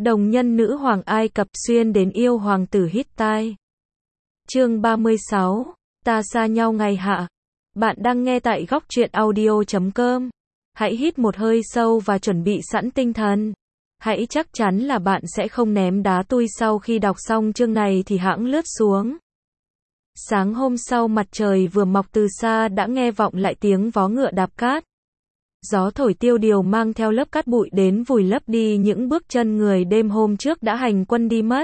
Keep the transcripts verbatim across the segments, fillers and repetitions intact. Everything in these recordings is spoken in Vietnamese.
Đồng nhân nữ hoàng Ai Cập xuyên đến yêu hoàng tử Hittite. Chương ba mươi sáu. Ta xa nhau ngày hạ. Bạn đang nghe tại góc truyện audio chấm com. Hãy hít một hơi sâu và chuẩn bị sẵn tinh thần. Hãy chắc chắn là bạn sẽ không ném đá tui sau khi đọc xong chương này thì hãng lướt xuống. Sáng hôm sau mặt trời vừa mọc từ xa đã nghe vọng lại tiếng vó ngựa đạp cát. Gió thổi tiêu điều mang theo lớp cát bụi đến vùi lấp đi những bước chân người đêm hôm trước đã hành quân đi mất.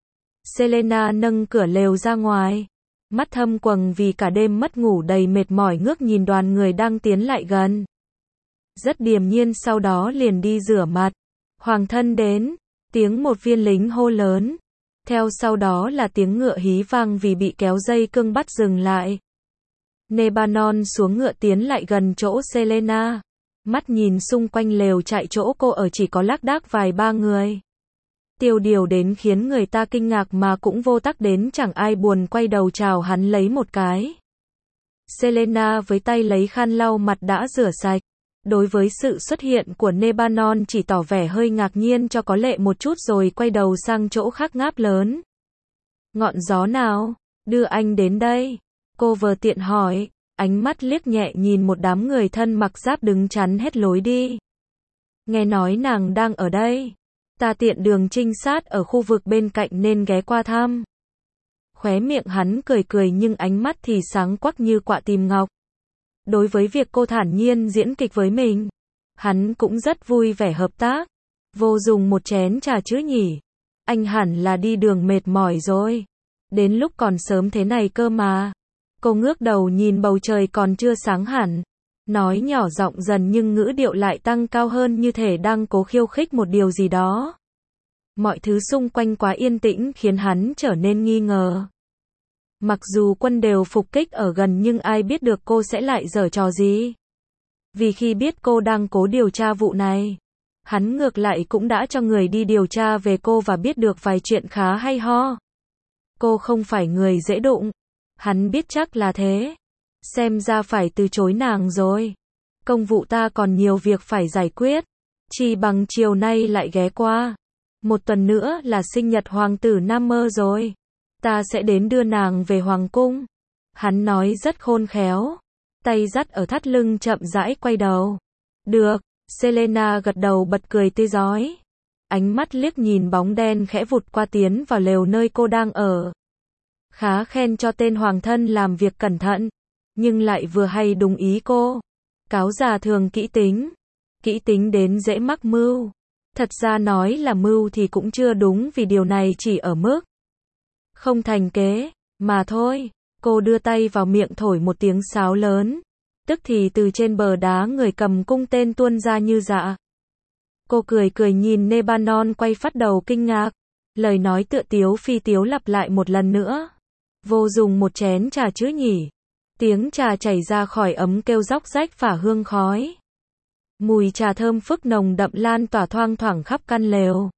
Selena nâng cửa lều ra ngoài. Mắt thâm quầng vì cả đêm mất ngủ đầy mệt mỏi ngước nhìn đoàn người đang tiến lại gần. Rất điềm nhiên sau đó liền đi rửa mặt. Hoàng thân đến, tiếng một viên lính hô lớn. Theo sau đó là tiếng ngựa hí vang vì bị kéo dây cương bắt dừng lại. Nebanon xuống ngựa tiến lại gần chỗ Selena. Mắt nhìn xung quanh lều chạy chỗ cô ở chỉ có lác đác vài ba người. Tiêu điều đến khiến người ta kinh ngạc mà cũng vô tắc đến chẳng ai buồn quay đầu chào hắn lấy một cái. Selena với tay lấy khăn lau mặt đã rửa sạch. Đối với sự xuất hiện của Nebanon chỉ tỏ vẻ hơi ngạc nhiên cho có lệ một chút rồi quay đầu sang chỗ khác ngáp lớn. Ngọn gió nào đưa anh đến đây? Cô vừa tiện hỏi. Ánh mắt liếc nhẹ nhìn một đám người thân mặc giáp đứng chắn hết lối đi. Nghe nói nàng đang ở đây. Ta tiện đường trinh sát ở khu vực bên cạnh nên ghé qua thăm. Khóe miệng hắn cười cười nhưng ánh mắt thì sáng quắc như quạ tìm ngọc. Đối với việc cô thản nhiên diễn kịch với mình, hắn cũng rất vui vẻ hợp tác. Vô dùng một chén trà chứ nhỉ? Anh hẳn là đi đường mệt mỏi rồi. Đến lúc còn sớm thế này cơ mà. Cô ngước đầu nhìn bầu trời còn chưa sáng hẳn. Nói nhỏ giọng dần nhưng ngữ điệu lại tăng cao hơn như thể đang cố khiêu khích một điều gì đó. Mọi thứ xung quanh quá yên tĩnh khiến hắn trở nên nghi ngờ. Mặc dù quân đều phục kích ở gần nhưng ai biết được cô sẽ lại giở trò gì. Vì khi biết cô đang cố điều tra vụ này, hắn ngược lại cũng đã cho người đi điều tra về cô và biết được vài chuyện khá hay ho. Cô không phải người dễ đụng. Hắn biết chắc là thế. Xem ra phải từ chối nàng rồi. Công vụ ta còn nhiều việc phải giải quyết. Chỉ bằng chiều nay lại ghé qua. Một tuần nữa là sinh nhật hoàng tử Nam Mơ rồi. Ta sẽ đến đưa nàng về hoàng cung. Hắn nói rất khôn khéo. Tay dắt ở thắt lưng chậm rãi quay đầu. Được. Selena gật đầu bật cười tươi rói. Ánh mắt liếc nhìn bóng đen khẽ vụt qua tiến vào lều nơi cô đang ở. Khá khen cho tên hoàng thân làm việc cẩn thận, nhưng lại vừa hay đúng ý cô. Cáo già thường kỹ tính, kỹ tính đến dễ mắc mưu. Thật ra nói là mưu thì cũng chưa đúng vì điều này chỉ ở mức không thành kế, mà thôi. Cô đưa tay vào miệng thổi một tiếng sáo lớn, tức thì từ trên bờ đá người cầm cung tên tuôn ra như dạ. Cô cười cười nhìn Nebanon quay phát đầu kinh ngạc, lời nói tựa tiếu phi tiếu lặp lại một lần nữa. Vô dùng một chén trà chứ nhỉ? Tiếng trà chảy ra khỏi ấm kêu róc rách phả hương khói. Mùi trà thơm phức nồng đậm lan tỏa thoang thoảng khắp căn lều.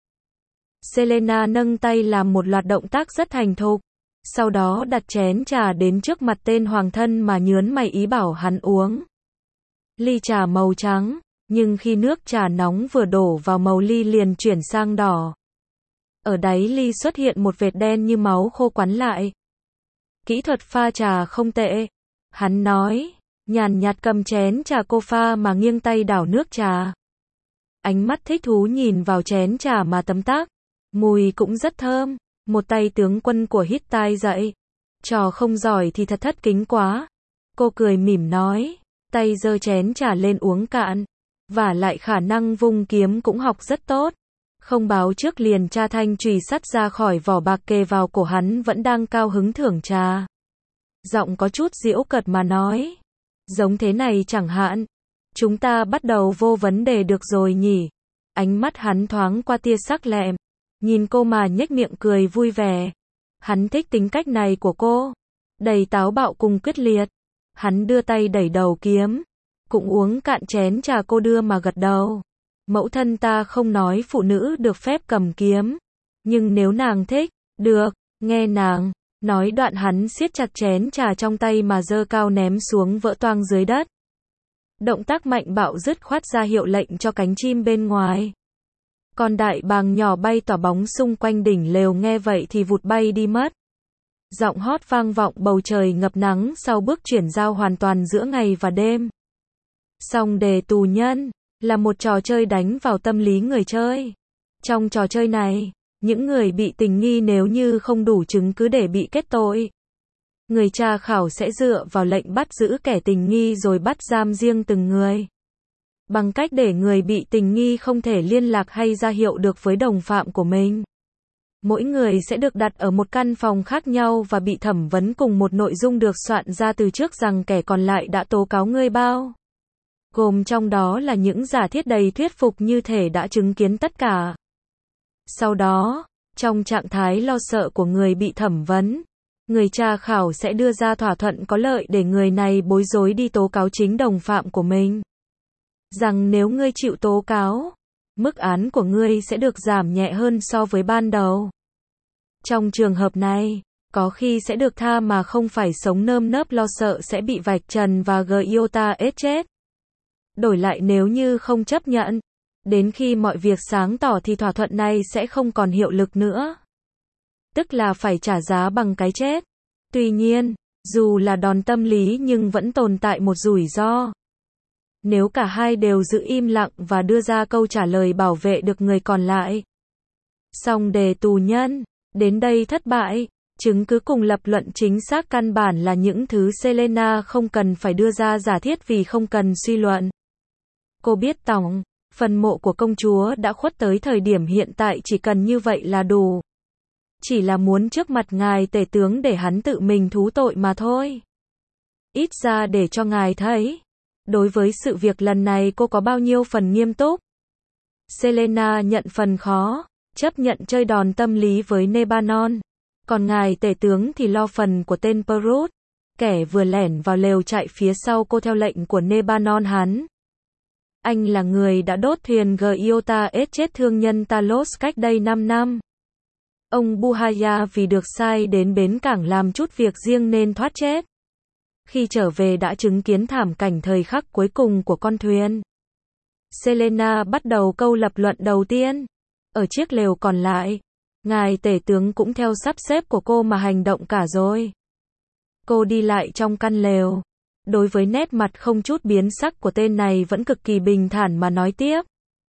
Selena nâng tay làm một loạt động tác rất thành thục. Sau đó đặt chén trà đến trước mặt tên hoàng thân mà nhớn mày ý bảo hắn uống. Ly trà màu trắng, nhưng khi nước trà nóng vừa đổ vào màu ly liền chuyển sang đỏ. Ở đáy ly xuất hiện một vệt đen như máu khô quắn lại. Kỹ thuật pha trà không tệ. Hắn nói, nhàn nhạt cầm chén trà cô pha mà nghiêng tay đảo nước trà. Ánh mắt thích thú nhìn vào chén trà mà tấm tắc. Mùi cũng rất thơm. Một tay tướng quân của Hittite dậy. Trò không giỏi thì thật thất kính quá. Cô cười mỉm nói. Tay giơ chén trà lên uống cạn. Và lại khả năng vung kiếm cũng học rất tốt. Không báo trước liền tra thanh chùy sắt ra khỏi vỏ bạc kề vào cổ hắn vẫn đang cao hứng thưởng trà. Giọng có chút giễu cợt mà nói. Giống thế này chẳng hạn. Chúng ta bắt đầu vô vấn đề được rồi nhỉ. Ánh mắt hắn thoáng qua tia sắc lẹm. Nhìn cô mà nhếch miệng cười vui vẻ. Hắn thích tính cách này của cô. Đầy táo bạo cùng quyết liệt. Hắn đưa tay đẩy đầu kiếm. Cũng uống cạn chén trà cô đưa mà gật đầu. Mẫu thân ta không nói phụ nữ được phép cầm kiếm. Nhưng nếu nàng thích, được, nghe nàng. Nói đoạn hắn siết chặt chén trà trong tay mà giơ cao ném xuống vỡ toang dưới đất. Động tác mạnh bạo dứt khoát ra hiệu lệnh cho cánh chim bên ngoài. Con đại bàng nhỏ bay tỏa bóng xung quanh đỉnh lều nghe vậy thì vụt bay đi mất. Giọng hót vang vọng bầu trời ngập nắng sau bước chuyển giao hoàn toàn giữa ngày và đêm. Song đề tù nhân là một trò chơi đánh vào tâm lý người chơi. Trong trò chơi này, những người bị tình nghi nếu như không đủ chứng cứ để bị kết tội, người tra khảo sẽ dựa vào lệnh bắt giữ kẻ tình nghi rồi bắt giam riêng từng người. Bằng cách để người bị tình nghi không thể liên lạc hay ra hiệu được với đồng phạm của mình. Mỗi người sẽ được đặt ở một căn phòng khác nhau và bị thẩm vấn cùng một nội dung được soạn ra từ trước rằng kẻ còn lại đã tố cáo người bao. Gồm trong đó là những giả thiết đầy thuyết phục như thể đã chứng kiến tất cả. Sau đó, trong trạng thái lo sợ của người bị thẩm vấn, người tra khảo sẽ đưa ra thỏa thuận có lợi để người này bối rối đi tố cáo chính đồng phạm của mình. Rằng nếu ngươi chịu tố cáo, mức án của ngươi sẽ được giảm nhẹ hơn so với ban đầu. Trong trường hợp này, có khi sẽ được tha mà không phải sống nơm nớp lo sợ sẽ bị vạch trần và giota ết chết. Đổi lại nếu như không chấp nhận, đến khi mọi việc sáng tỏ thì thỏa thuận này sẽ không còn hiệu lực nữa. Tức là phải trả giá bằng cái chết. Tuy nhiên, dù là đòn tâm lý nhưng vẫn tồn tại một rủi ro. Nếu cả hai đều giữ im lặng và đưa ra câu trả lời bảo vệ được người còn lại. Song đề tù nhân đến đây thất bại, chứng cứ cùng lập luận chính xác căn bản là những thứ Selena không cần phải đưa ra giả thiết vì không cần suy luận. Cô biết tổng, phần mộ của công chúa đã khuất tới thời điểm hiện tại chỉ cần như vậy là đủ. Chỉ là muốn trước mặt ngài tể tướng để hắn tự mình thú tội mà thôi. Ít ra để cho ngài thấy, đối với sự việc lần này cô có bao nhiêu phần nghiêm túc. Selena nhận phần khó, chấp nhận chơi đòn tâm lý với Nebanon. Còn ngài tể tướng thì lo phần của tên Perut, kẻ vừa lẻn vào lều chạy phía sau cô theo lệnh của Nebanon hắn. Anh là người đã đốt thuyền Giota ết chết thương nhân Talos cách đây năm năm. Ông Buhaya vì được sai đến bến cảng làm chút việc riêng nên thoát chết. Khi trở về đã chứng kiến thảm cảnh thời khắc cuối cùng của con thuyền. Selena bắt đầu câu lập luận đầu tiên. Ở chiếc lều còn lại, ngài tể tướng cũng theo sắp xếp của cô mà hành động cả rồi. Cô đi lại trong căn lều. Đối với nét mặt không chút biến sắc của tên này vẫn cực kỳ bình thản mà nói tiếp.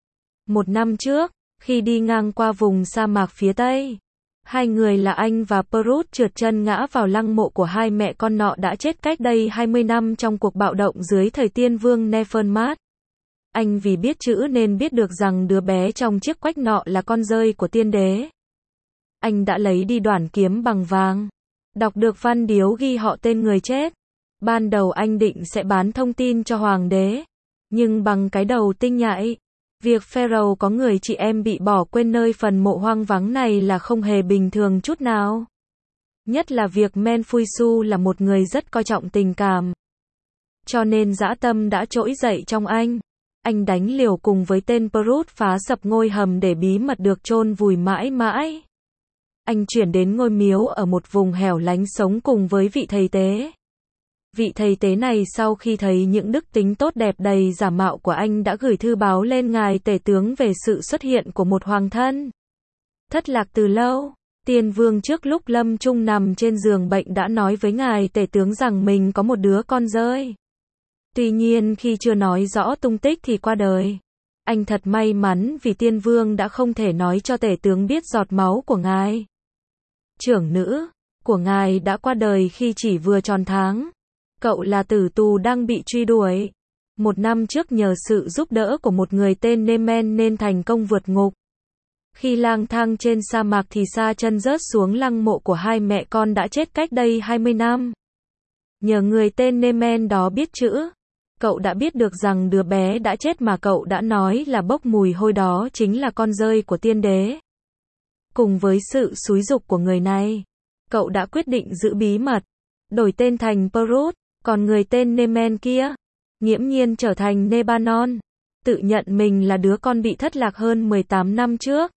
Một năm trước, khi đi ngang qua vùng sa mạc phía Tây, hai người là anh và Perut trượt chân ngã vào lăng mộ của hai mẹ con nọ đã chết cách đây hai mươi năm trong cuộc bạo động dưới thời tiên vương Nefermat. Anh vì biết chữ nên biết được rằng đứa bé trong chiếc quách nọ là con rơi của tiên đế. Anh đã lấy đi đoản kiếm bằng vàng. Đọc được văn điếu ghi họ tên người chết. Ban đầu anh định sẽ bán thông tin cho hoàng đế. Nhưng bằng cái đầu tinh nhạy, việc Pharaoh có người chị em bị bỏ quên nơi phần mộ hoang vắng này là không hề bình thường chút nào. Nhất là việc Menfuisu là một người rất coi trọng tình cảm. Cho nên dã tâm đã trỗi dậy trong anh. Anh đánh liều cùng với tên Perut phá sập ngôi hầm để bí mật được chôn vùi mãi mãi. Anh chuyển đến ngôi miếu ở một vùng hẻo lánh sống cùng với vị thầy tế. Vị thầy tế này sau khi thấy những đức tính tốt đẹp đầy giả mạo của anh đã gửi thư báo lên ngài tể tướng về sự xuất hiện của một hoàng thân thất lạc từ lâu. Tiên vương trước lúc lâm chung nằm trên giường bệnh đã nói với ngài tể tướng rằng mình có một đứa con rơi. Tuy nhiên khi chưa nói rõ tung tích thì qua đời. Anh thật may mắn vì tiên vương đã không thể nói cho tể tướng biết giọt máu của ngài trưởng nữ của ngài đã qua đời khi chỉ vừa tròn tháng. Cậu là tử tù đang bị truy đuổi. Một năm trước nhờ sự giúp đỡ của một người tên Nemen nên thành công vượt ngục. Khi lang thang trên sa mạc thì sa chân rớt xuống lăng mộ của hai mẹ con đã chết cách đây hai mươi năm. Nhờ người tên Nemen đó biết chữ, cậu đã biết được rằng đứa bé đã chết mà cậu đã nói là bốc mùi hôi đó chính là con rơi của tiên đế. Cùng với sự xúi giục của người này, cậu đã quyết định giữ bí mật, đổi tên thành Perut. Còn người tên Nemen kia, nghiễm nhiên trở thành Nebanon, tự nhận mình là đứa con bị thất lạc hơn mười tám năm trước.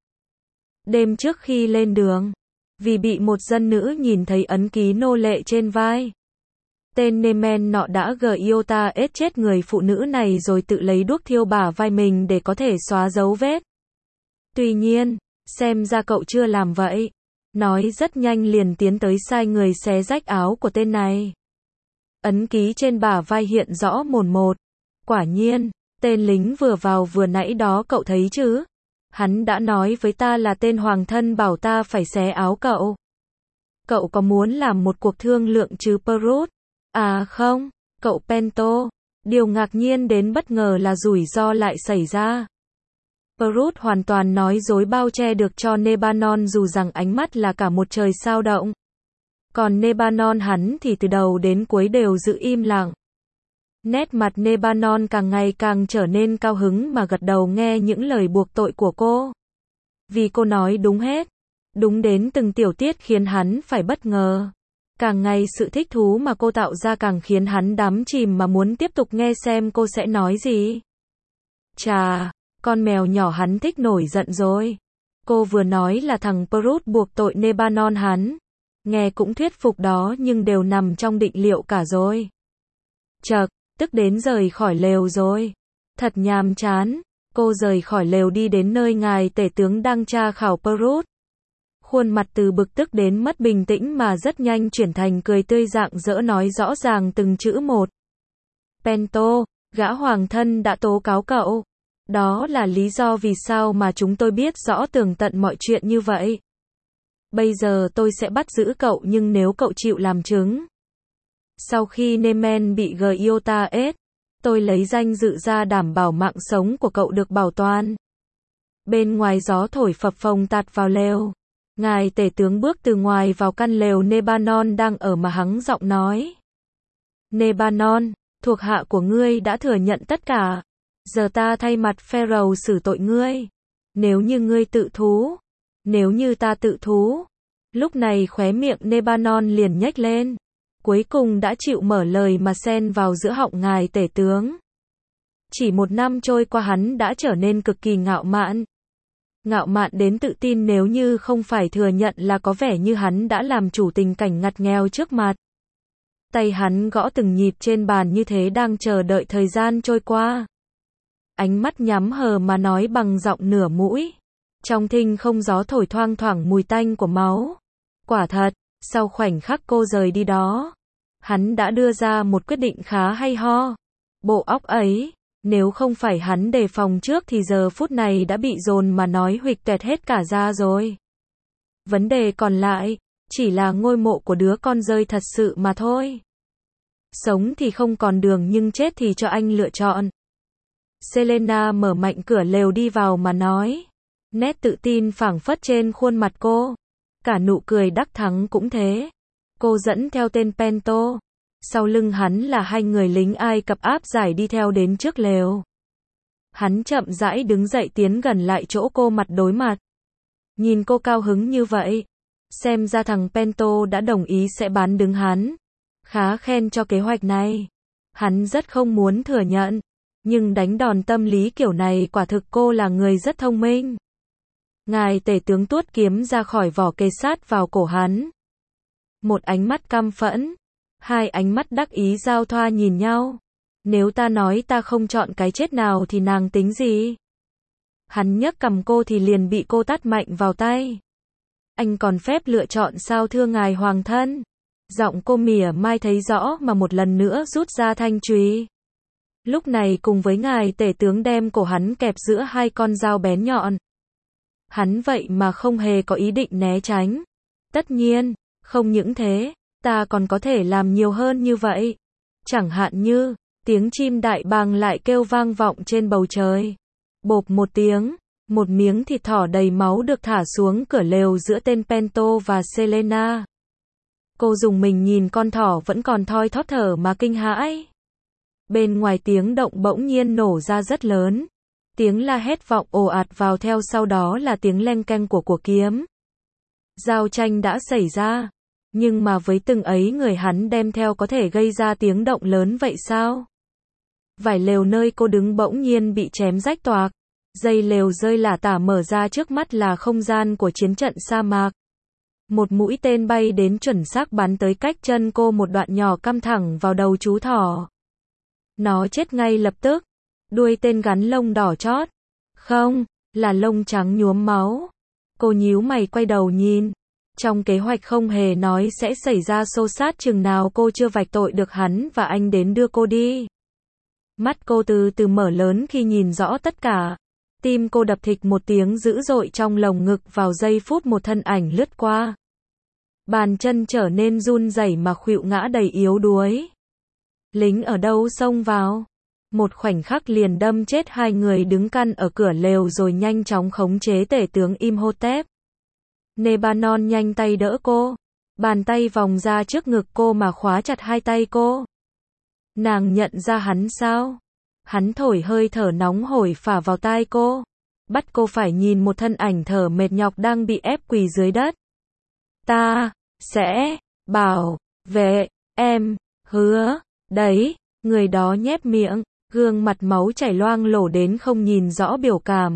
Đêm trước khi lên đường, vì bị một dân nữ nhìn thấy ấn ký nô lệ trên vai, tên Nemen nọ đã Giota ết chết người phụ nữ này rồi tự lấy đuốc thiêu bả vai mình để có thể xóa dấu vết. Tuy nhiên, xem ra cậu chưa làm vậy. Nói rất nhanh liền tiến tới sai người xé rách áo của tên này. Ấn ký trên bả vai hiện rõ mồn một. Quả nhiên, tên lính vừa vào vừa nãy đó cậu thấy chứ? Hắn đã nói với ta là tên hoàng thân bảo ta phải xé áo cậu. Cậu có muốn làm một cuộc thương lượng chứ Perut? À không, cậu Pento. Điều ngạc nhiên đến bất ngờ là rủi ro lại xảy ra. Perut hoàn toàn nói dối bao che được cho Nebanon dù rằng ánh mắt là cả một trời sao động. Còn Nebanon hắn thì từ đầu đến cuối đều giữ im lặng. Nét mặt Nebanon càng ngày càng trở nên cao hứng mà gật đầu nghe những lời buộc tội của cô. Vì cô nói đúng hết. Đúng đến từng tiểu tiết khiến hắn phải bất ngờ. Càng ngày sự thích thú mà cô tạo ra càng khiến hắn đắm chìm mà muốn tiếp tục nghe xem cô sẽ nói gì. Chà, con mèo nhỏ hắn thích nổi giận rồi. Cô vừa nói là thằng Perut buộc tội Nebanon hắn. Nghe cũng thuyết phục đó nhưng đều nằm trong định liệu cả rồi. Chậc, tức đến rời khỏi lều rồi. Thật nhàm chán. Cô rời khỏi lều đi đến nơi ngài tể tướng đang tra khảo Perut. Khuôn mặt từ bực tức đến mất bình tĩnh mà rất nhanh chuyển thành cười tươi rạng rỡ nói rõ ràng từng chữ một. Pento, gã hoàng thân đã tố cáo cậu. Đó là lý do vì sao mà chúng tôi biết rõ tường tận mọi chuyện như vậy. Bây giờ tôi sẽ bắt giữ cậu nhưng nếu cậu chịu làm chứng. Sau khi Nemen bị Giota ết, tôi lấy danh dự ra đảm bảo mạng sống của cậu được bảo toàn. Bên ngoài gió thổi phập phồng tạt vào lều. Ngài tể tướng bước từ ngoài vào căn lều Nebanon đang ở mà hắng giọng nói. Nebanon, thuộc hạ của ngươi đã thừa nhận tất cả. Giờ ta thay mặt Pharaoh xử tội ngươi. Nếu như ngươi tự thú. Nếu như ta tự thú. Lúc này khóe miệng Nebanon liền nhếch lên. Cuối cùng đã chịu mở lời mà xen vào giữa họng ngài tể tướng. Chỉ một năm trôi qua hắn đã trở nên cực kỳ ngạo mạn. Ngạo mạn đến tự tin nếu như không phải thừa nhận là có vẻ như hắn đã làm chủ tình cảnh ngặt nghèo trước mặt. Tay hắn gõ từng nhịp trên bàn như thế đang chờ đợi thời gian trôi qua. Ánh mắt nhắm hờ mà nói bằng giọng nửa mũi. Trong thinh không gió thổi thoang thoảng mùi tanh của máu. Quả thật, sau khoảnh khắc cô rời đi đó, hắn đã đưa ra một quyết định khá hay ho. Bộ óc ấy, nếu không phải hắn đề phòng trước thì giờ phút này đã bị dồn mà nói huỵch toẹt hết cả ra rồi. Vấn đề còn lại, chỉ là ngôi mộ của đứa con rơi thật sự mà thôi. Sống thì không còn đường nhưng chết thì cho anh lựa chọn. Selena mở mạnh cửa lều đi vào mà nói. Nét tự tin phảng phất trên khuôn mặt cô. Cả nụ cười đắc thắng cũng thế. Cô dẫn theo tên Pento. Sau lưng hắn là hai người lính Ai Cập áp giải đi theo đến trước lều. Hắn chậm rãi đứng dậy tiến gần lại chỗ cô mặt đối mặt. Nhìn cô cao hứng như vậy. Xem ra thằng Pento đã đồng ý sẽ bán đứng hắn. Khá khen cho kế hoạch này. Hắn rất không muốn thừa nhận. Nhưng đánh đòn tâm lý kiểu này quả thực cô là người rất thông minh. Ngài tể tướng tuốt kiếm ra khỏi vỏ kề sát vào cổ hắn. Một ánh mắt căm phẫn. Hai ánh mắt đắc ý giao thoa nhìn nhau. Nếu ta nói ta không chọn cái chết nào thì nàng tính gì? Hắn nhấc cầm cô thì liền bị cô tát mạnh vào tay. Anh còn phép lựa chọn sao thưa ngài hoàng thân? Giọng cô mỉa mai thấy rõ mà một lần nữa rút ra thanh chùy. Lúc này cùng với ngài tể tướng đem cổ hắn kẹp giữa hai con dao bén nhọn. Hắn vậy mà không hề có ý định né tránh. Tất nhiên, không những thế, ta còn có thể làm nhiều hơn như vậy. Chẳng hạn như, tiếng chim đại bàng lại kêu vang vọng trên bầu trời. Bộp một tiếng, một miếng thịt thỏ đầy máu được thả xuống cửa lều giữa tên Pento và Selena. Cô dùng mình nhìn con thỏ vẫn còn thoi thóp thở mà kinh hãi. Bên ngoài tiếng động bỗng nhiên nổ ra rất lớn. Tiếng la hét vọng ồ ạt vào theo sau đó là tiếng leng keng của của kiếm. Giao tranh đã xảy ra. Nhưng mà với từng ấy người hắn đem theo có thể gây ra tiếng động lớn vậy sao? Vải lều nơi cô đứng bỗng nhiên bị chém rách toạc. Dây lều rơi lả tả mở ra trước mắt là không gian của chiến trận sa mạc. Một mũi tên bay đến chuẩn xác bắn tới cách chân cô một đoạn nhỏ cắm thẳng vào đầu chú thỏ. Nó chết ngay lập tức. Đuôi tên gắn lông đỏ chót. Không, là lông trắng nhuốm máu. Cô nhíu mày quay đầu nhìn. Trong kế hoạch không hề nói sẽ xảy ra xô xát chừng nào cô chưa vạch tội được hắn và anh đến đưa cô đi. Mắt cô từ từ mở lớn khi nhìn rõ tất cả. Tim cô đập thịch một tiếng dữ dội trong lồng ngực vào giây phút một thân ảnh lướt qua. Bàn chân trở nên run rẩy mà khuỵu ngã đầy yếu đuối. Lính ở đâu xông vào? Một khoảnh khắc liền đâm chết hai người đứng căn ở cửa lều rồi nhanh chóng khống chế tể tướng Imhotep. Nebanon nhanh tay đỡ cô. Bàn tay vòng ra trước ngực cô mà khóa chặt hai tay cô. Nàng nhận ra hắn sao? Hắn thổi hơi thở nóng hổi phả vào tai cô. Bắt cô phải nhìn một thân ảnh thở mệt nhọc đang bị ép quỳ dưới đất. Ta sẽ bảo vệ em, hứa. Đấy, người đó nhếch miệng, gương mặt máu chảy loang lổ đến không nhìn rõ biểu cảm.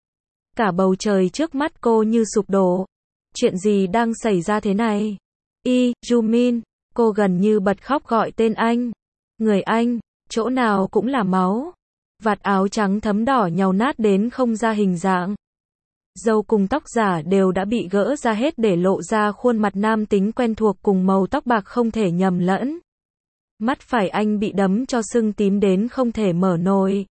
Cả bầu trời trước mắt cô như sụp đổ. Chuyện gì đang xảy ra thế này? Y, Jumin, cô gần như bật khóc gọi tên anh. Người anh, chỗ nào cũng là máu. Vạt áo trắng thấm đỏ nhàu nát đến không ra hình dạng. Râu cùng tóc giả đều đã bị gỡ ra hết để lộ ra khuôn mặt nam tính quen thuộc cùng màu tóc bạc không thể nhầm lẫn. Mắt phải anh bị đấm cho sưng tím đến không thể mở nổi.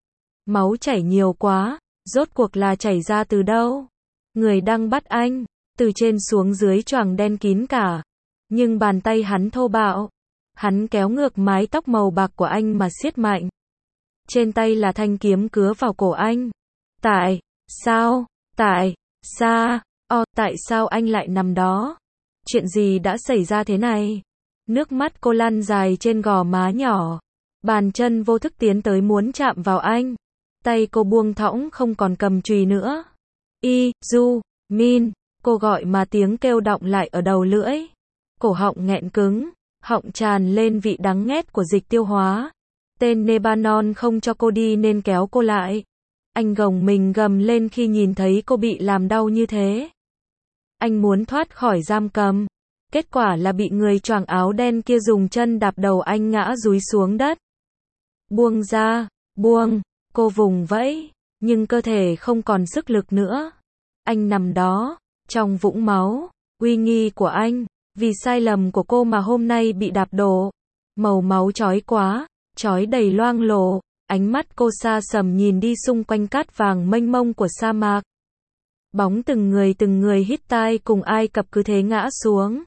Máu chảy nhiều quá, rốt cuộc là chảy ra từ đâu? Người đang bắt anh, từ trên xuống dưới choàng đen kín cả. Nhưng bàn tay hắn thô bạo. Hắn kéo ngược mái tóc màu bạc của anh mà siết mạnh. Trên tay là thanh kiếm cứa vào cổ anh. Tại sao? Tại sao? O, tại sao anh lại nằm đó? Chuyện gì đã xảy ra thế này? Nước mắt cô lăn dài trên gò má nhỏ. Bàn chân vô thức tiến tới muốn chạm vào anh. Tay cô buông thõng không còn cầm chùy nữa. Y, Du, Min, cô gọi mà tiếng kêu đọng lại ở đầu lưỡi. Cổ họng nghẹn cứng, họng tràn lên vị đắng nghét của dịch tiêu hóa. Tên Nebanon không cho cô đi nên kéo cô lại. Anh gồng mình gầm lên khi nhìn thấy cô bị làm đau như thế. Anh muốn thoát khỏi giam cầm. Kết quả là bị người choàng áo đen kia dùng chân đạp đầu anh ngã dúi xuống đất. Buông ra, buông, cô vùng vẫy, nhưng cơ thể không còn sức lực nữa. Anh nằm đó, trong vũng máu, uy nghi của anh, vì sai lầm của cô mà hôm nay bị đạp đổ. Màu máu chói quá, chói đầy loang lổ, ánh mắt cô xa sầm nhìn đi xung quanh cát vàng mênh mông của sa mạc. Bóng từng người từng người Hittite cùng Ai Cập cứ thế ngã xuống.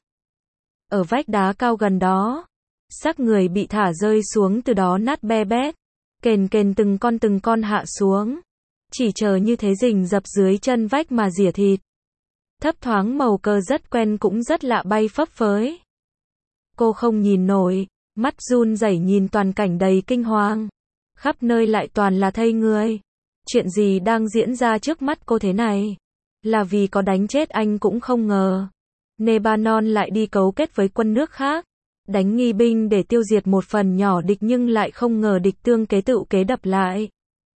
Ở vách đá cao gần đó, xác người bị thả rơi xuống từ đó nát be bét, kền kền từng con từng con hạ xuống. Chỉ chờ như thế rình rập dưới chân vách mà rỉa thịt. Thấp thoáng màu cờ rất quen cũng rất lạ bay phấp phới. Cô không nhìn nổi, mắt run rẩy nhìn toàn cảnh đầy kinh hoàng. Khắp nơi lại toàn là thây người. Chuyện gì đang diễn ra trước mắt cô thế này? Là vì có đánh chết anh cũng không ngờ. Nebanon lại đi cấu kết với quân nước khác. Đánh nghi binh để tiêu diệt một phần nhỏ địch nhưng lại không ngờ địch tương kế tựu kế đập lại.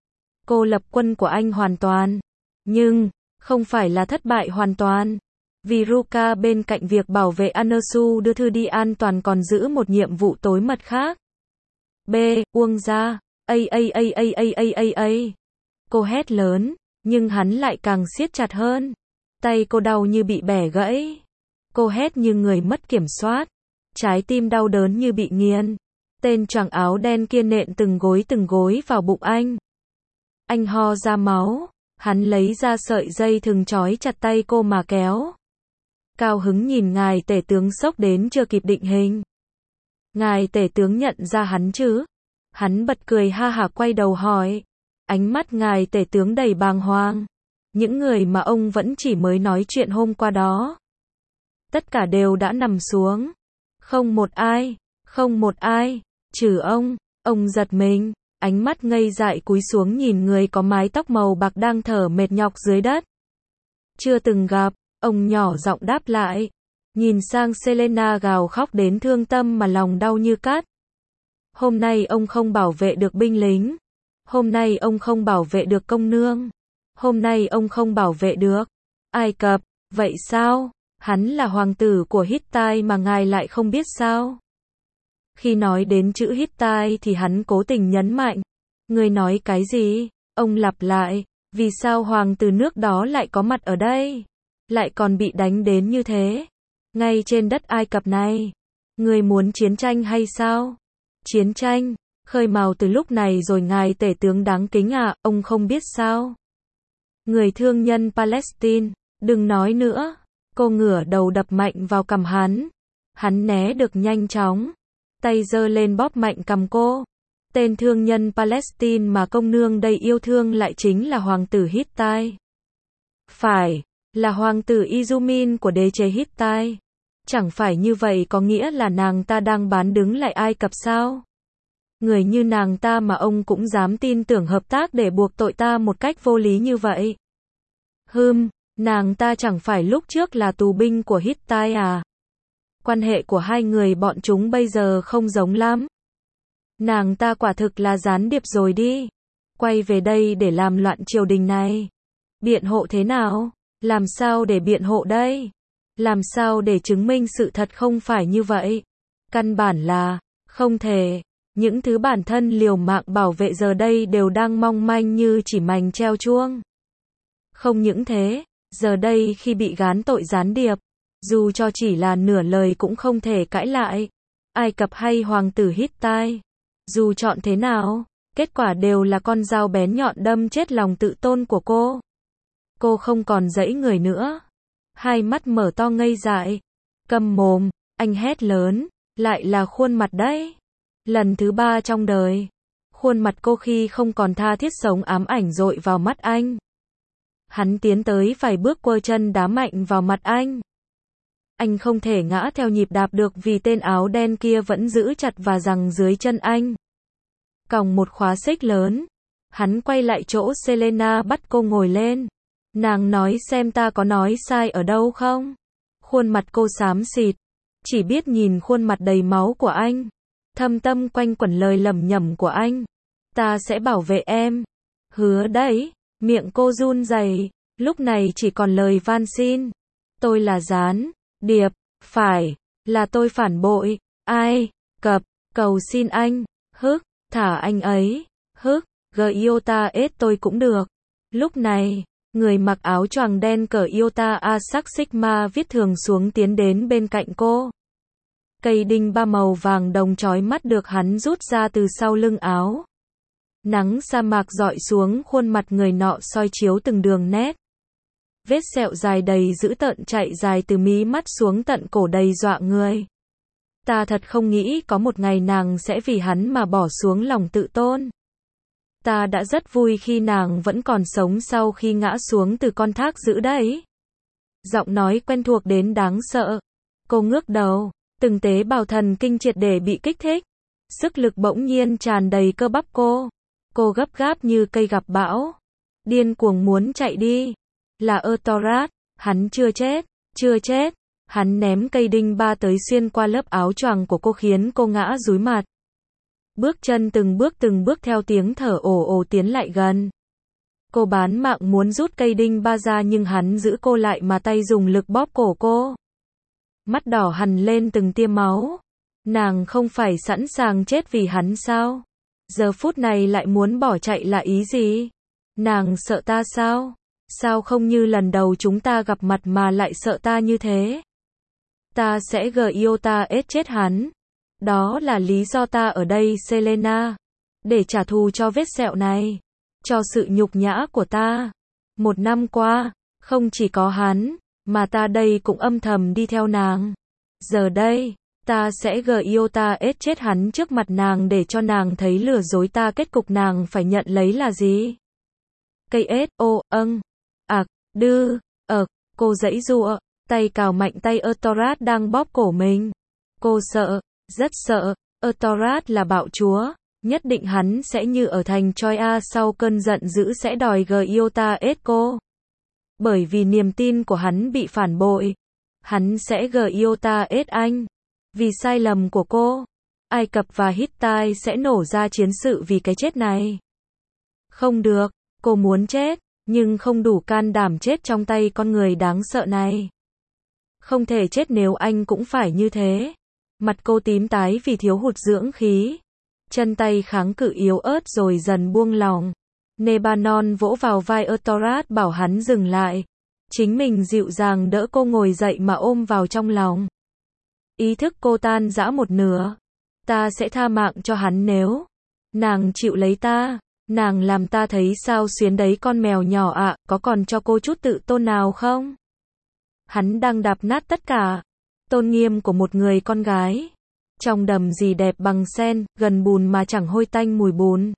Cô lập quân của anh hoàn toàn. Nhưng, không phải là thất bại hoàn toàn. Vì Ruka bên cạnh việc bảo vệ Anersu đưa thư đi an toàn còn giữ một nhiệm vụ tối mật khác. B. Uông ra. A a a a a a a a. Cô hét lớn, nhưng hắn lại càng siết chặt hơn. Tay cô đau như bị bẻ gãy. Cô hét như người mất kiểm soát. Trái tim đau đớn như bị nghiền. Tên choàng áo đen kia nện từng gối từng gối vào bụng anh. Anh ho ra máu. Hắn lấy ra sợi dây thừng trói chặt tay cô mà kéo. Cao hứng nhìn ngài tể tướng sốc đến chưa kịp định hình. Ngài tể tướng nhận ra hắn chứ? Hắn bật cười ha hả quay đầu hỏi. Ánh mắt ngài tể tướng đầy bàng hoàng. Những người mà ông vẫn chỉ mới nói chuyện hôm qua đó. Tất cả đều đã nằm xuống. Không một ai, không một ai, trừ ông. Ông giật mình, ánh mắt ngây dại cúi xuống nhìn người có mái tóc màu bạc đang thở mệt nhọc dưới đất. Chưa từng gặp, ông nhỏ giọng đáp lại. Nhìn sang Selena gào khóc đến thương tâm mà lòng đau như cắt. Hôm nay ông không bảo vệ được binh lính. Hôm nay ông không bảo vệ được công nương. Hôm nay ông không bảo vệ được Ai Cập. Vậy sao? Hắn là hoàng tử của Hittite mà ngài lại không biết sao? Khi nói đến chữ Hittite thì hắn cố tình nhấn mạnh. Ngươi nói cái gì? Ông lặp lại. Vì sao hoàng tử nước đó lại có mặt ở đây? Lại còn bị đánh đến như thế? Ngay trên đất Ai Cập này. Người muốn chiến tranh hay sao? Chiến tranh? Khơi mào từ lúc này rồi ngài tể tướng đáng kính ạ, à, ông không biết sao? Người thương nhân Palestine, đừng nói nữa. Cô ngửa đầu đập mạnh vào cằm hắn. Hắn né được nhanh chóng. Tay giơ lên bóp mạnh cằm cô. Tên thương nhân Palestine mà công nương đây yêu thương lại chính là hoàng tử Hittite. Phải, là hoàng tử Izumin của đế chế Hittite. Chẳng phải như vậy có nghĩa là nàng ta đang bán đứng lại Ai Cập sao? Người như nàng ta mà ông cũng dám tin tưởng hợp tác để buộc tội ta một cách vô lý như vậy. Hừm, nàng ta chẳng phải lúc trước là tù binh của Hittite à? Quan hệ của hai người bọn chúng bây giờ không giống lắm. Nàng ta quả thực là gián điệp rồi đi. Quay về đây để làm loạn triều đình này. Biện hộ thế nào? Làm sao để biện hộ đây? Làm sao để chứng minh sự thật không phải như vậy? Căn bản là, không thể. Những thứ bản thân liều mạng bảo vệ giờ đây đều đang mong manh như chỉ mành treo chuông. Không những thế, giờ đây khi bị gán tội gián điệp, dù cho chỉ là nửa lời cũng không thể cãi lại. Ai Cập hay hoàng tử Hittite, dù chọn thế nào, kết quả đều là con dao bén nhọn đâm chết lòng tự tôn của cô. Cô không còn dãy người nữa. Hai mắt mở to ngây dại. Câm mồm, anh hét lớn, lại là khuôn mặt đấy. Lần thứ ba trong đời, khuôn mặt cô khi không còn tha thiết sống ám ảnh dội vào mắt anh. Hắn tiến tới vài bước quơ chân đá mạnh vào mặt anh. Anh không thể ngã theo nhịp đạp được vì tên áo đen kia vẫn giữ chặt và giằng dưới chân anh. Còng một khóa xích lớn. Hắn quay lại chỗ Selena bắt cô ngồi lên. Nàng nói xem ta có nói sai ở đâu không? Khuôn mặt cô xám xịt. Chỉ biết nhìn khuôn mặt đầy máu của anh. Thâm tâm quanh quẩn lời lẩm nhẩm của anh. Ta sẽ bảo vệ em. Hứa đấy. Miệng cô run rẩy. Lúc này chỉ còn lời van xin. Tôi là gián điệp. Phải. Là tôi phản bội. Ai Cập. Cầu xin anh. Hức. Thả anh ấy. Hức. Giota ết tôi cũng được. Lúc này, người mặc áo choàng đen cờ Iota A sắc Sigma viết thường xuống tiến đến bên cạnh cô. Cây đinh ba màu vàng đồng chói mắt được hắn rút ra từ sau lưng áo. Nắng sa mạc rọi xuống khuôn mặt người nọ soi chiếu từng đường nét. Vết sẹo dài đầy dữ tợn chạy dài từ mí mắt xuống tận cổ đầy dọa người. Ta thật không nghĩ có một ngày nàng sẽ vì hắn mà bỏ xuống lòng tự tôn. Ta đã rất vui khi nàng vẫn còn sống sau khi ngã xuống từ con thác dữ đấy. Giọng nói quen thuộc đến đáng sợ. Cô ngước đầu, từng tế bào thần kinh triệt để bị kích thích. Sức lực bỗng nhiên tràn đầy cơ bắp cô. Cô gấp gáp như cây gặp bão. Điên cuồng muốn chạy đi. Là Ertorat, hắn chưa chết, chưa chết. Hắn ném cây đinh ba tới xuyên qua lớp áo choàng của cô khiến cô ngã dúi mặt. Bước chân từng bước từng bước theo tiếng thở ồ ồ tiến lại gần. Cô bán mạng muốn rút cây đinh ba ra nhưng hắn giữ cô lại mà tay dùng lực bóp cổ cô. Mắt đỏ hằn lên từng tia máu. Nàng không phải sẵn sàng chết vì hắn sao? Giờ phút này lại muốn bỏ chạy là ý gì? Nàng sợ ta sao? Sao không như lần đầu chúng ta gặp mặt mà lại sợ ta như thế? Ta sẽ Giota ết chết hắn. Đó là lý do ta ở đây Selena. Để trả thù cho vết sẹo này. Cho sự nhục nhã của ta. Một năm qua, không chỉ có hắn, mà ta đây cũng âm thầm đi theo nàng. Giờ đây, ta sẽ Giota ết chết hắn trước mặt nàng để cho nàng thấy lừa dối ta kết cục nàng phải nhận lấy là gì. Cây ết, ô, âng, ạc, đư, ợc, cô giãy giụa, tay cào mạnh tay Ertorat đang bóp cổ mình. Cô sợ. Rất sợ, Ertorat là bạo chúa, nhất định hắn sẽ như ở thành Troia sau cơn giận dữ sẽ đòi Giota ết cô. Bởi vì niềm tin của hắn bị phản bội, hắn sẽ Giota ết anh. Vì sai lầm của cô, Ai Cập và Hittite sẽ nổ ra chiến sự vì cái chết này. Không được, cô muốn chết, nhưng không đủ can đảm chết trong tay con người đáng sợ này. Không thể chết nếu anh cũng phải như thế. Mặt cô tím tái vì thiếu hụt dưỡng khí. Chân tay kháng cự yếu ớt rồi dần buông lỏng. Nebanon vỗ vào vai Euthorat bảo hắn dừng lại. Chính mình dịu dàng đỡ cô ngồi dậy mà ôm vào trong lòng. Ý thức cô tan rã một nửa. Ta sẽ tha mạng cho hắn nếu nàng chịu lấy ta. Nàng làm ta thấy sao xuyến đấy con mèo nhỏ ạ, à, có còn cho cô chút tự tôn nào không? Hắn đang đạp nát tất cả tôn nghiêm của một người con gái. Trong đầm gì đẹp bằng sen, gần bùn mà chẳng hôi tanh mùi bùn.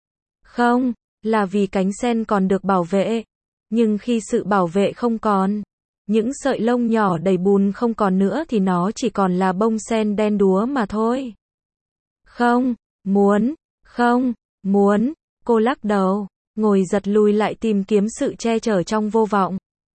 Không, là vì cánh sen còn được bảo vệ. Nhưng khi sự bảo vệ không còn, những sợi lông nhỏ đầy bùn không còn nữa thì nó chỉ còn là bông sen đen đúa mà thôi. Không, muốn, không, muốn, cô lắc đầu, ngồi giật lùi lại tìm kiếm sự che chở trong vô vọng.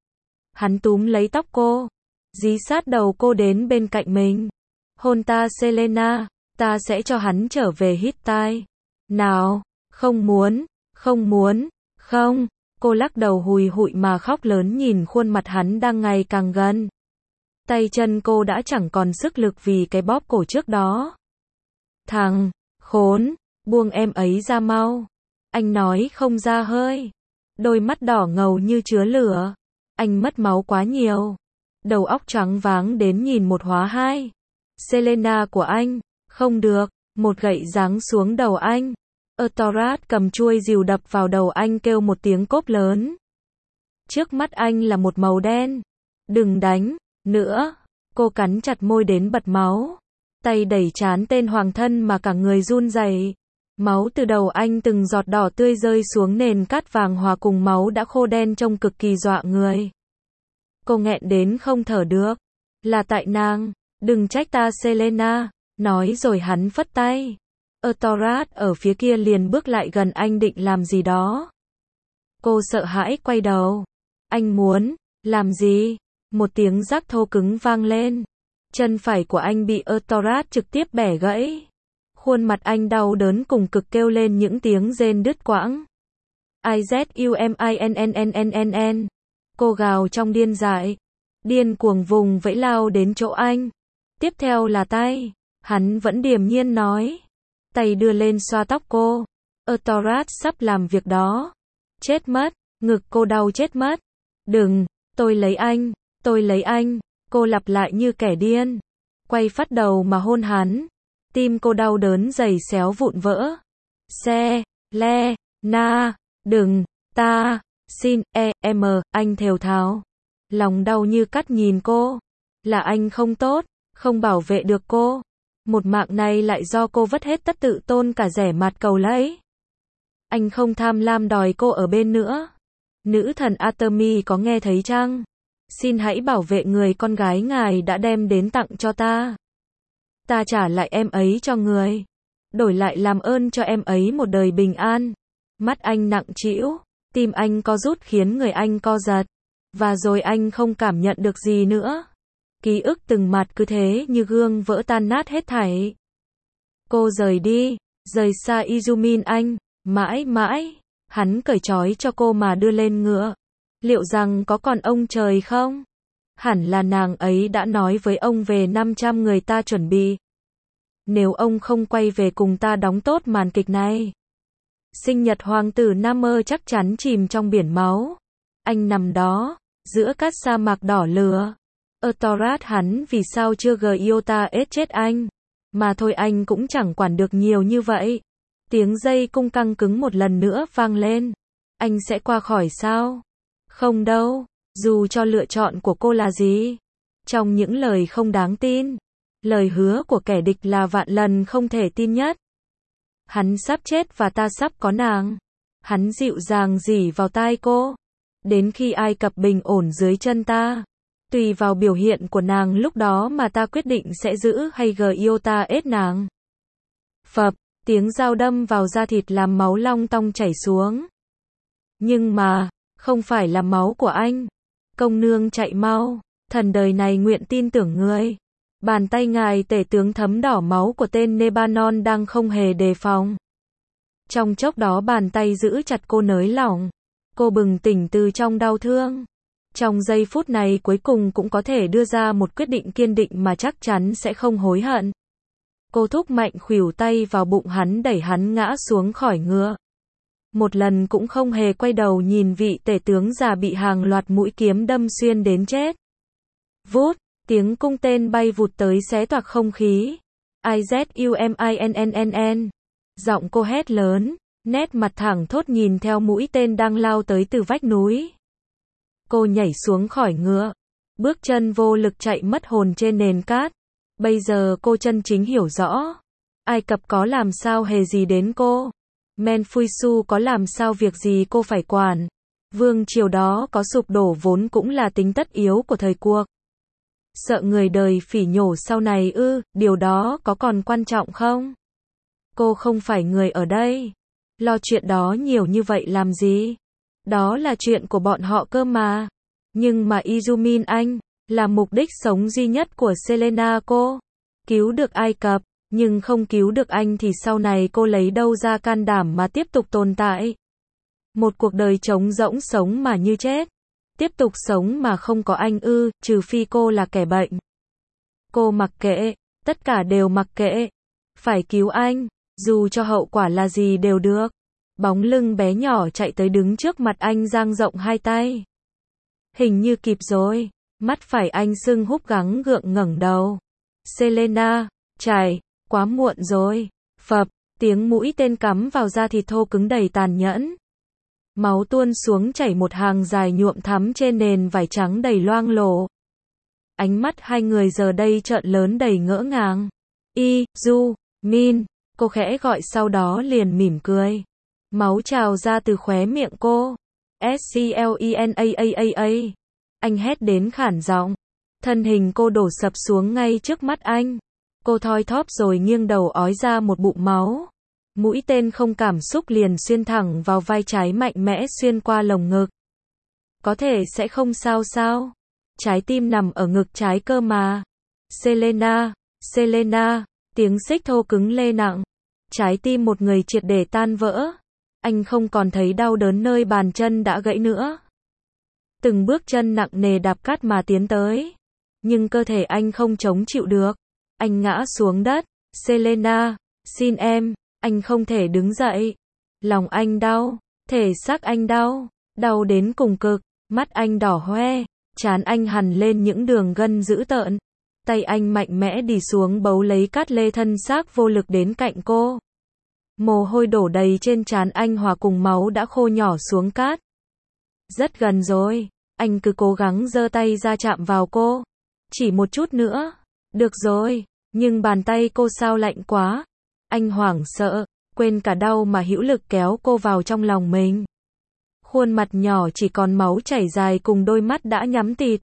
Hắn túm lấy tóc cô, dí sát đầu cô đến bên cạnh mình. Hôn ta Selena, ta sẽ cho hắn trở về Hittite. Nào, không muốn, không muốn, không. Cô lắc đầu hùi hụi mà khóc lớn nhìn khuôn mặt hắn đang ngày càng gần. Tay chân cô đã chẳng còn sức lực vì cái bóp cổ trước đó. Thằng khốn, buông em ấy ra mau. Anh nói không ra hơi. Đôi mắt đỏ ngầu như chứa lửa. Anh mất máu quá nhiều. Đầu óc choáng váng đến nhìn một hóa hai. Selena của anh, không được, một gậy giáng xuống đầu anh. Euthorat cầm chuôi rìu đập vào đầu anh kêu một tiếng cốp lớn. Trước mắt anh là một màu đen. Đừng đánh, nữa. Cô cắn chặt môi đến bật máu. Tay đẩy trán tên hoàng thân mà cả người run rẩy. Máu từ đầu anh từng giọt đỏ tươi rơi xuống nền cát vàng hòa cùng máu đã khô đen trông cực kỳ dọa người. Cô nghẹn đến không thở được. Là tại nàng, đừng trách ta Selena, nói rồi hắn phất tay. Euthorat ở phía kia liền bước lại gần anh định làm gì đó. Cô sợ hãi quay đầu. Anh muốn, làm gì? Một tiếng rắc thô cứng vang lên. Chân phải của anh bị Euthorat trực tiếp bẻ gãy. Khuôn mặt anh đau đớn cùng cực kêu lên những tiếng rên đứt quãng. I Z U M I N N N N N N. Cô gào trong điên dại. Điên cuồng vùng vẫy lao đến chỗ anh. Tiếp theo là tay. Hắn vẫn điềm nhiên nói. Tay đưa lên xoa tóc cô. Euthorat sắp làm việc đó. Chết mất. Ngực cô đau chết mất. Đừng. Tôi lấy anh. Tôi lấy anh. Cô lặp lại như kẻ điên. Quay phát đầu mà hôn hắn. Tim cô đau đớn giày xéo vụn vỡ. Xe. Le. Na. Đừng. Ta. Xin. E. M. Anh thều thào. Lòng đau như cắt nhìn cô. Là anh không tốt. Không bảo vệ được cô. Một mạng này lại do cô vất hết tất tự tôn cả rẻ mạt cầu lấy. Anh không tham lam đòi cô ở bên nữa. Nữ thần Artemis có nghe thấy chăng? Xin hãy bảo vệ người con gái ngài đã đem đến tặng cho ta. Ta trả lại em ấy cho người. Đổi lại làm ơn cho em ấy một đời bình an. Mắt anh nặng trĩu, tim anh co rút khiến người anh co giật. Và rồi anh không cảm nhận được gì nữa. Ký ức từng mặt cứ thế như gương vỡ tan nát hết thảy. Cô rời đi, rời xa Izumin anh, mãi mãi. Hắn cởi trói cho cô mà đưa lên ngựa. Liệu rằng có còn ông trời không? Hẳn là nàng ấy đã nói với ông về năm trăm người ta chuẩn bị. Nếu ông không quay về cùng ta đóng tốt màn kịch này. Sinh nhật hoàng tử Nam Mơ chắc chắn chìm trong biển máu. Anh nằm đó, giữa cát sa mạc đỏ lửa. Euthorat hắn vì sao chưa gờ iota ết chết anh. Mà thôi anh cũng chẳng quản được nhiều như vậy. Tiếng dây cung căng cứng một lần nữa vang lên. Anh sẽ qua khỏi sao? Không đâu, dù cho lựa chọn của cô là gì. Trong những lời không đáng tin, lời hứa của kẻ địch là vạn lần không thể tin nhất. Hắn sắp chết và ta sắp có nàng. Hắn dịu dàng rỉ vào tai cô. Đến khi Ai Cập bình ổn dưới chân ta. Tùy vào biểu hiện của nàng lúc đó mà ta quyết định sẽ giữ hay gờ iota ết nàng. Phập, tiếng dao đâm vào da thịt làm máu long tong chảy xuống. Nhưng mà, không phải là máu của anh. Công nương chạy mau, thần đời này nguyện tin tưởng người. Bàn tay ngài tể tướng thấm đỏ máu của tên Nebanon đang không hề đề phòng. Trong chốc đó bàn tay giữ chặt cô nới lỏng. Cô bừng tỉnh từ trong đau thương. Trong giây phút này cuối cùng cũng có thể đưa ra một quyết định kiên định mà chắc chắn sẽ không hối hận. Cô thúc mạnh khuỷu tay vào bụng hắn đẩy hắn ngã xuống khỏi ngựa. một lần cũng không hề quay đầu nhìn vị tể tướng già bị hàng loạt mũi kiếm đâm xuyên đến chết. Vút, tiếng cung tên bay vụt tới xé toạc không khí. I Z U M I N N N N. Giọng cô hét lớn, nét mặt thẳng thốt nhìn theo mũi tên đang lao tới từ vách núi. Cô nhảy xuống khỏi ngựa, bước chân vô lực chạy mất hồn trên nền cát. Bây giờ cô chân chính hiểu rõ, Ai Cập có làm sao hề gì đến cô. Menfuisu có làm sao việc gì cô phải quản. Vương triều đó có sụp đổ vốn cũng là tính tất yếu của thời cuộc. Sợ người đời phỉ nhổ sau này ư, điều đó có còn quan trọng không? Cô không phải người ở đây. Lo chuyện đó nhiều như vậy làm gì? Đó là chuyện của bọn họ cơ mà. Nhưng mà Izumin anh, là mục đích sống duy nhất của Selena cô. Cứu được Ai Cập, nhưng không cứu được anh thì sau này cô lấy đâu ra can đảm mà tiếp tục tồn tại? Một cuộc đời trống rỗng sống mà như chết. Tiếp tục sống mà không có anh ư, trừ phi cô là kẻ bệnh. Cô mặc kệ, tất cả đều mặc kệ. Phải cứu anh, dù cho hậu quả là gì đều được. Bóng lưng bé nhỏ chạy tới đứng trước mặt anh dang rộng hai tay. Hình như kịp rồi, mắt phải anh sưng húp gắng gượng ngẩng đầu. Selena, chảy, quá muộn rồi. Phập, tiếng mũi tên cắm vào da thịt thô cứng đầy tàn nhẫn. Máu tuôn xuống chảy một hàng dài nhuộm thắm trên nền vải trắng đầy loang lổ. Ánh mắt hai người giờ đây trợn lớn đầy ngỡ ngàng. Y, Du, Min, cô khẽ gọi sau đó liền mỉm cười. Máu trào ra từ khóe miệng cô. S C L E N A A A A. Anh hét đến khản giọng. Thân hình cô đổ sập xuống ngay trước mắt anh. Cô thoi thóp rồi nghiêng đầu ói ra một bụng máu. Mũi tên không cảm xúc liền xuyên thẳng vào vai trái mạnh mẽ xuyên qua lồng ngực. Có thể sẽ không sao sao? Trái tim nằm ở ngực trái cơ mà. Selena, Selena, tiếng xích thô cứng lê nặng. Trái tim một người triệt để tan vỡ. Anh không còn thấy đau đớn nơi bàn chân đã gãy nữa. Từng bước chân nặng nề đạp cát mà tiến tới. Nhưng cơ thể anh không chống chịu được. Anh ngã xuống đất. Selena, xin em. Anh không thể đứng dậy. Lòng anh đau. Thể xác anh đau. Đau đến cùng cực. Mắt anh đỏ hoe. Trán anh hằn lên những đường gân dữ tợn. Tay anh mạnh mẽ đì xuống bấu lấy cát lê thân xác vô lực đến cạnh cô. Mồ hôi đổ đầy trên trán anh hòa cùng máu đã khô nhỏ xuống cát. Rất gần rồi. Anh cứ cố gắng giơ tay ra chạm vào cô. Chỉ một chút nữa. Được rồi. Nhưng bàn tay cô sao lạnh quá. Anh hoảng sợ, quên cả đau mà hữu lực kéo cô vào trong lòng mình. Khuôn mặt nhỏ chỉ còn máu chảy dài cùng đôi mắt đã nhắm tịt.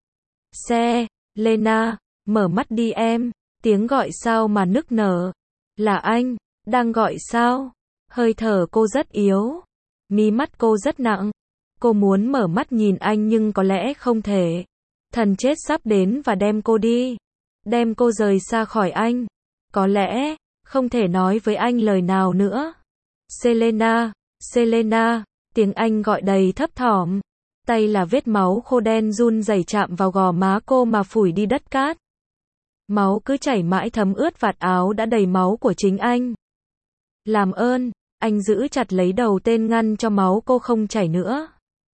Xe, Lena, mở mắt đi em. Tiếng gọi sao mà nức nở. Là anh, đang gọi sao? Hơi thở cô rất yếu. Mí mắt cô rất nặng. Cô muốn mở mắt nhìn anh nhưng có lẽ không thể. Thần chết sắp đến và đem cô đi. Đem cô rời xa khỏi anh. Có lẽ không thể nói với anh lời nào nữa. Selena, Selena, tiếng anh gọi đầy thấp thỏm. Tay là vết máu khô đen run rẩy chạm vào gò má cô mà phủi đi đất cát. Máu cứ chảy mãi thấm ướt vạt áo đã đầy máu của chính anh. Làm ơn, anh giữ chặt lấy đầu tên ngăn cho máu cô không chảy nữa.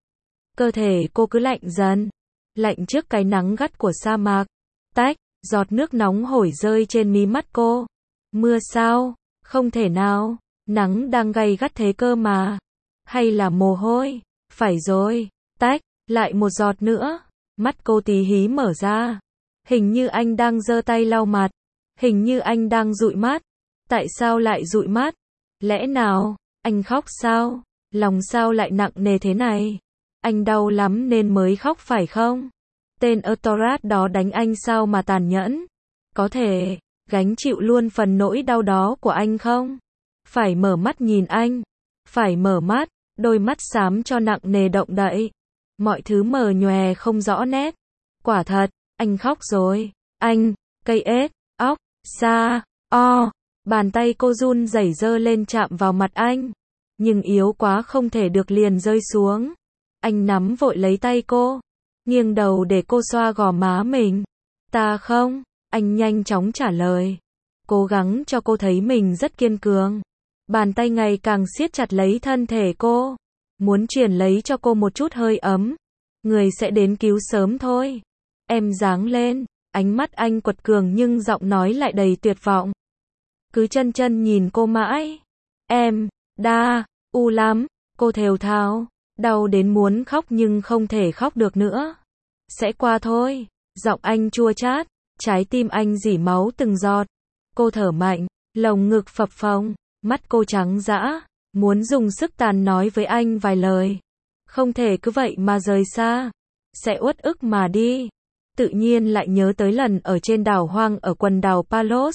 Cơ thể cô cứ lạnh dần. Lạnh trước cái nắng gắt của sa mạc. Tách, giọt nước nóng hổi rơi trên mí mắt cô. Mưa sao? Không thể nào. Nắng đang gay gắt thế cơ mà. Hay là mồ hôi? Phải rồi. Tách, lại một giọt nữa. Mắt cô tí hí mở ra. Hình như anh đang giơ tay lau mặt. Hình như anh đang dụi mắt. Tại sao lại dụi mắt? Lẽ nào, anh khóc sao? Lòng sao lại nặng nề thế này? Anh đau lắm nên mới khóc phải không? Tên Eutorat đó đánh anh sao mà tàn nhẫn? Có thể gánh chịu luôn phần nỗi đau đó của anh không? Phải mở mắt nhìn anh. Phải mở mắt, đôi mắt xám cho nặng nề động đậy. Mọi thứ mờ nhòe không rõ nét. Quả thật, anh khóc rồi. Anh, cây ếch, óc, sa, o. Bàn tay cô run rẩy giơ lên chạm vào mặt anh. Nhưng yếu quá không thể được liền rơi xuống. Anh nắm vội lấy tay cô. Nghiêng đầu để cô xoa gò má mình. Ta không, anh nhanh chóng trả lời. Cố gắng cho cô thấy mình rất kiên cường. Bàn tay ngày càng siết chặt lấy thân thể cô, muốn truyền lấy cho cô một chút hơi ấm. Người sẽ đến cứu sớm thôi. Em giáng lên, ánh mắt anh quật cường nhưng giọng nói lại đầy tuyệt vọng. Cứ chân chân nhìn cô mãi. Em, đa, u lắm, cô thều thào, đau đến muốn khóc nhưng không thể khóc được nữa. Sẽ qua thôi, giọng anh chua chát, trái tim anh rỉ máu từng giọt. Cô thở mạnh, lồng ngực phập phồng, mắt cô trắng dã, muốn dùng sức tàn nói với anh vài lời. Không thể cứ vậy mà rời xa, sẽ uất ức mà đi. Tự nhiên lại nhớ tới lần ở trên đảo hoang ở quần đảo Palos.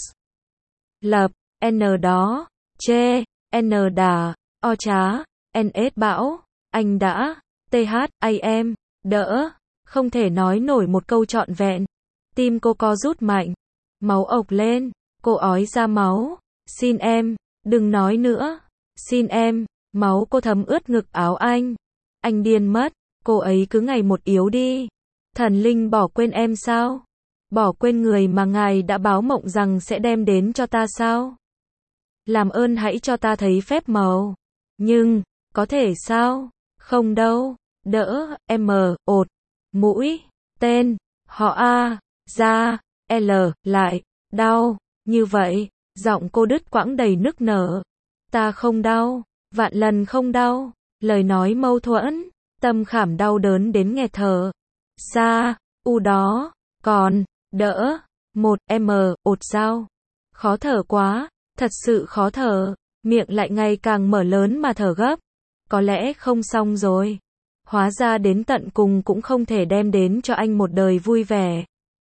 Lập, N đó, chê, N đà, o trá, N s bão, anh đã, th, a em, đỡ, không thể nói nổi một câu trọn vẹn. Tim cô co rút mạnh, máu ộc lên, cô ói ra máu. Xin em, đừng nói nữa. Xin em, máu cô thấm ướt ngực áo anh. Anh điên mất, cô ấy cứ ngày một yếu đi. Thần linh bỏ quên em sao? Bỏ quên người mà ngài đã báo mộng rằng sẽ đem đến cho ta sao? Làm ơn hãy cho ta thấy phép màu. Nhưng, có thể sao? Không đâu. Đỡ, M, ột, mũi, tên, họ A, da, L, lại, đau, như vậy, giọng cô đứt quãng đầy nức nở. Ta không đau, vạn lần không đau, lời nói mâu thuẫn, tâm khảm đau đớn đến nghẹt thở. Sa, u đó, còn, đỡ, một M, ột sao? Khó thở quá, thật sự khó thở, miệng lại ngày càng mở lớn mà thở gấp. Có lẽ không xong rồi. Hóa ra đến tận cùng cũng không thể đem đến cho anh một đời vui vẻ.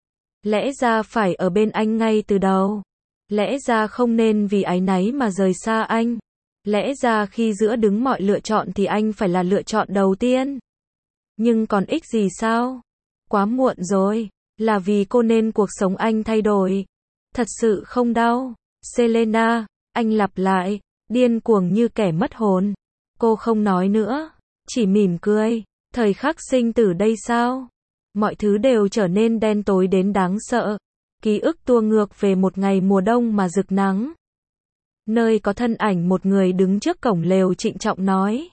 Lẽ ra phải ở bên anh ngay từ đầu. Lẽ ra không nên vì áy náy mà rời xa anh. Lẽ ra khi giữa đứng mọi lựa chọn thì anh phải là lựa chọn đầu tiên. Nhưng còn ích gì sao? Quá muộn rồi. Là vì cô nên cuộc sống anh thay đổi. Thật sự không đau. Selena, anh lặp lại, điên cuồng như kẻ mất hồn. Cô không nói nữa, chỉ mỉm cười. Thời khắc sinh tử đây sao? Mọi thứ đều trở nên đen tối đến đáng sợ. Ký ức tua ngược về một ngày mùa đông mà rực nắng. Nơi có thân ảnh một người đứng trước cổng lều trịnh trọng nói.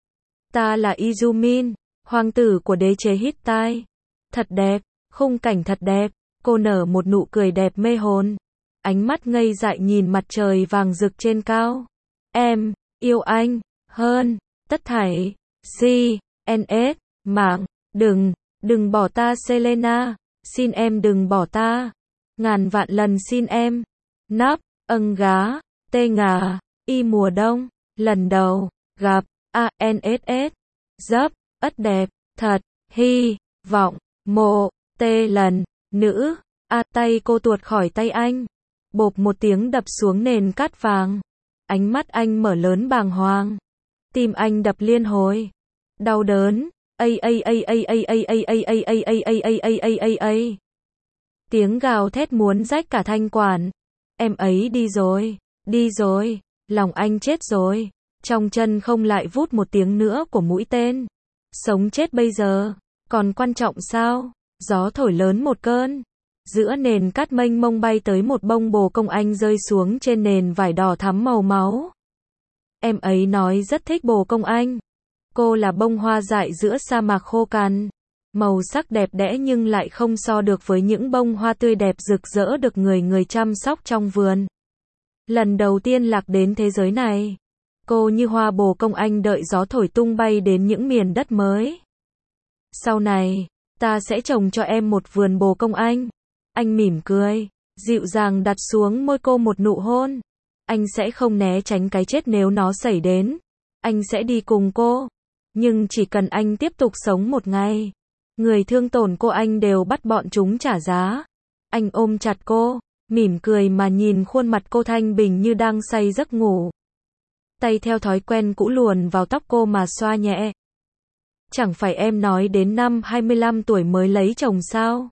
Ta là Izumin, hoàng tử của đế chế Hittite. Thật đẹp, khung cảnh thật đẹp. Cô nở một nụ cười đẹp mê hồn. Ánh mắt ngây dại nhìn mặt trời vàng rực trên cao. Em, yêu anh, hơn, tất thảy. Si, en ét, mạng, đừng, đừng bỏ ta Selena. Xin em đừng bỏ ta. Ngàn vạn lần xin em. Nắp, âng gá, tê ngà, y mùa đông, lần đầu, gặp, a en ét ét, dấp, ất đẹp, thật, hy, vọng, mộ, tê lần, nữ, a tay cô tuột khỏi tay anh. Bộp một tiếng đập xuống nền cát vàng. Ánh mắt anh mở lớn bàng hoàng. Tim anh đập liên hồi. Đau đớn. Ây ây ây ây ây ây ây ây ây ây ây ây ây ây ây ây ây. Tiếng gào thét muốn rách cả thanh quản. Em ấy đi rồi, đi rồi, lòng anh chết rồi. Trong chân không lại vút một tiếng nữa của mũi tên. Sống chết bây giờ, còn quan trọng sao? Gió thổi lớn một cơn. Giữa nền cát mênh mông bay tới một bông bồ công anh rơi xuống trên nền vải đỏ thắm màu máu. Em ấy nói rất thích bồ công anh. Cô là bông hoa dại giữa sa mạc khô cằn. Màu sắc đẹp đẽ nhưng lại không so được với những bông hoa tươi đẹp rực rỡ được người người chăm sóc trong vườn. Lần đầu tiên lạc đến thế giới này, cô như hoa bồ công anh đợi gió thổi tung bay đến những miền đất mới. Sau này, ta sẽ trồng cho em một vườn bồ công anh. Anh mỉm cười, dịu dàng đặt xuống môi cô một nụ hôn. Anh sẽ không né tránh cái chết nếu nó xảy đến. Anh sẽ đi cùng cô. Nhưng chỉ cần anh tiếp tục sống một ngày, người thương tổn cô anh đều bắt bọn chúng trả giá. Anh ôm chặt cô, mỉm cười mà nhìn khuôn mặt cô thanh bình như đang say giấc ngủ. Tay theo thói quen cũ luồn vào tóc cô mà xoa nhẹ. Chẳng phải em nói đến năm hai mươi lăm tuổi mới lấy chồng sao?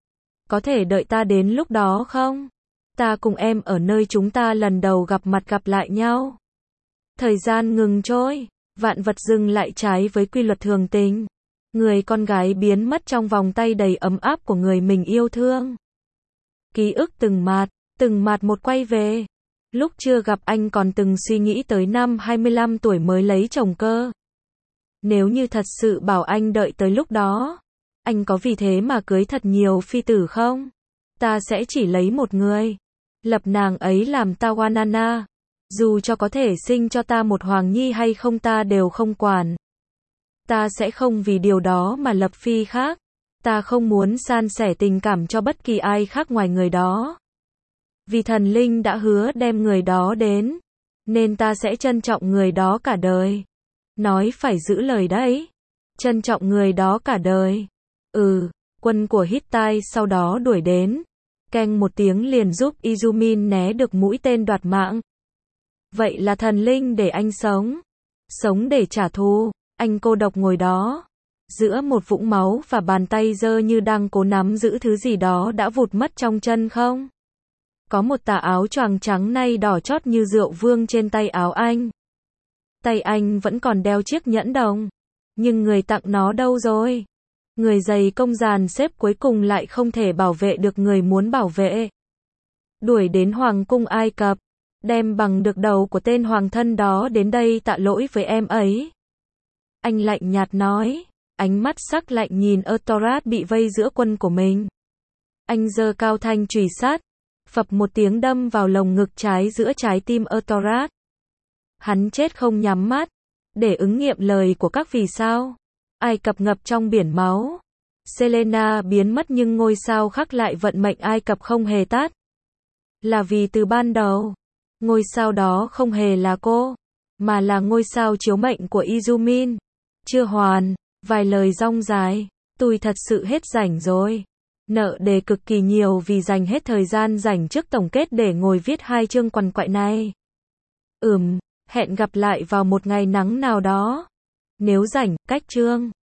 Có thể đợi ta đến lúc đó không? Ta cùng em ở nơi chúng ta lần đầu gặp mặt gặp lại nhau. Thời gian ngừng trôi, vạn vật dừng lại trái với quy luật thường tình. Người con gái biến mất trong vòng tay đầy ấm áp của người mình yêu thương. Ký ức từng mạt, từng mạt một quay về. Lúc chưa gặp anh còn từng suy nghĩ tới năm hai mươi lăm tuổi mới lấy chồng cơ. Nếu như thật sự bảo anh đợi tới lúc đó, anh có vì thế mà cưới thật nhiều phi tử không? Ta sẽ chỉ lấy một người, lập nàng ấy làm Tawanana. Dù cho có thể sinh cho ta một hoàng nhi hay không ta đều không quản. Ta sẽ không vì điều đó mà lập phi khác. Ta không muốn san sẻ tình cảm cho bất kỳ ai khác ngoài người đó. Vì thần linh đã hứa đem người đó đến, nên ta sẽ trân trọng người đó cả đời. Nói phải giữ lời đấy. Trân trọng người đó cả đời. Ừ, quân của Hittite sau đó đuổi đến. Keng một tiếng liền giúp Izumin né được mũi tên đoạt mạng. Vậy là thần linh để anh sống. Sống để trả thù. Anh cô độc ngồi đó. Giữa một vũng máu và bàn tay giơ như đang cố nắm giữ thứ gì đó đã vụt mất trong chân không? Có một tà áo choàng trắng nay đỏ chót như rượu vương trên tay áo anh. Tay anh vẫn còn đeo chiếc nhẫn đồng. Nhưng người tặng nó đâu rồi? Người dày công dàn xếp cuối cùng lại không thể bảo vệ được người muốn bảo vệ. Đuổi đến Hoàng cung Ai Cập. Đem bằng được đầu của tên hoàng thân đó đến đây tạ lỗi với em ấy. Anh lạnh nhạt nói. Ánh mắt sắc lạnh nhìn Euthorat bị vây giữa quân của mình. Anh giơ cao thanh chùy sát. Phập một tiếng đâm vào lồng ngực trái giữa trái tim Euthorat. Hắn chết không nhắm mắt. Để ứng nghiệm lời của các vì sao. Ai Cập ngập trong biển máu. Selena biến mất nhưng ngôi sao khắc lại vận mệnh Ai Cập không hề tắt. Là vì từ ban đầu, ngôi sao đó không hề là cô, mà là ngôi sao chiếu mệnh của Izumin. Chưa hoàn, vài lời rong dài. Tôi thật sự hết rảnh rồi. Nợ đề cực kỳ nhiều vì dành hết thời gian rảnh trước tổng kết để ngồi viết hai chương quằn quại này. Ừm, hẹn gặp lại vào một ngày nắng nào đó. Nếu rảnh, cách chương.